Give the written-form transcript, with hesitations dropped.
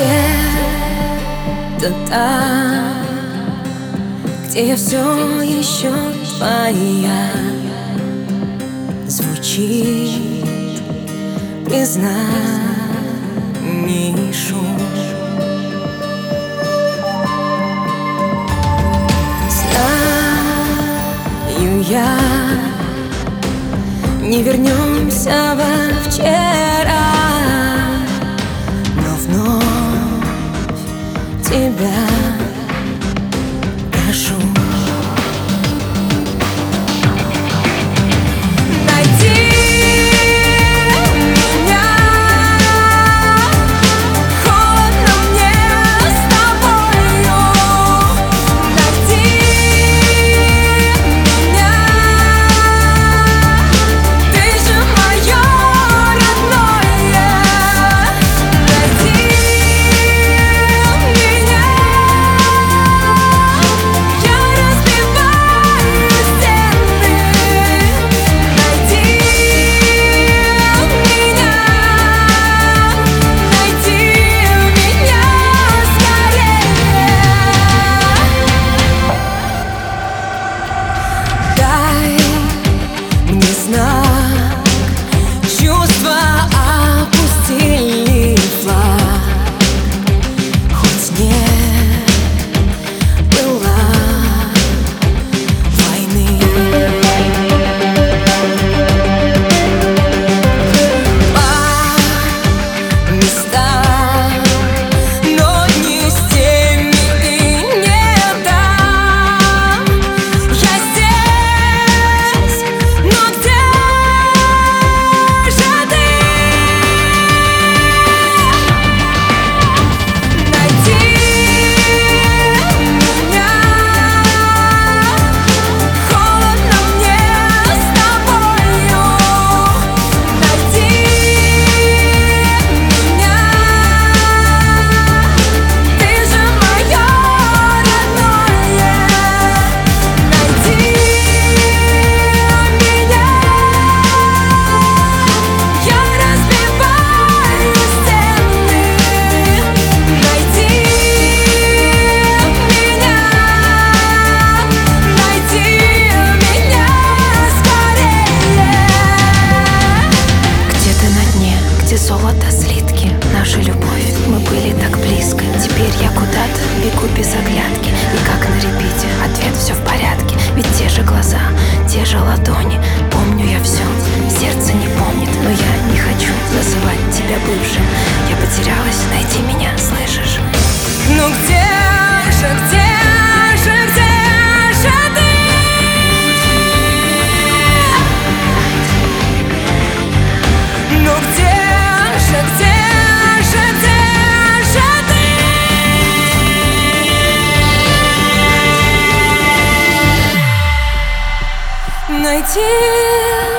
где-то там, где я все еще твоя, звучит признаний шум. Знаю я, не вернемся во вчера, но вновь тебя прошу. Золото, слитки, наша любовь, мы были так близко. Теперь я куда-то бегу без оглядки, и как на репите, ответ все в порядке. Ведь те же глаза, те же ладони, помню я все, сердце не помнит. Но я не хочу называть тебя бывшим. Я потерялась, найди меня, слышишь? Ну где же ты? Ну где же ты? Найти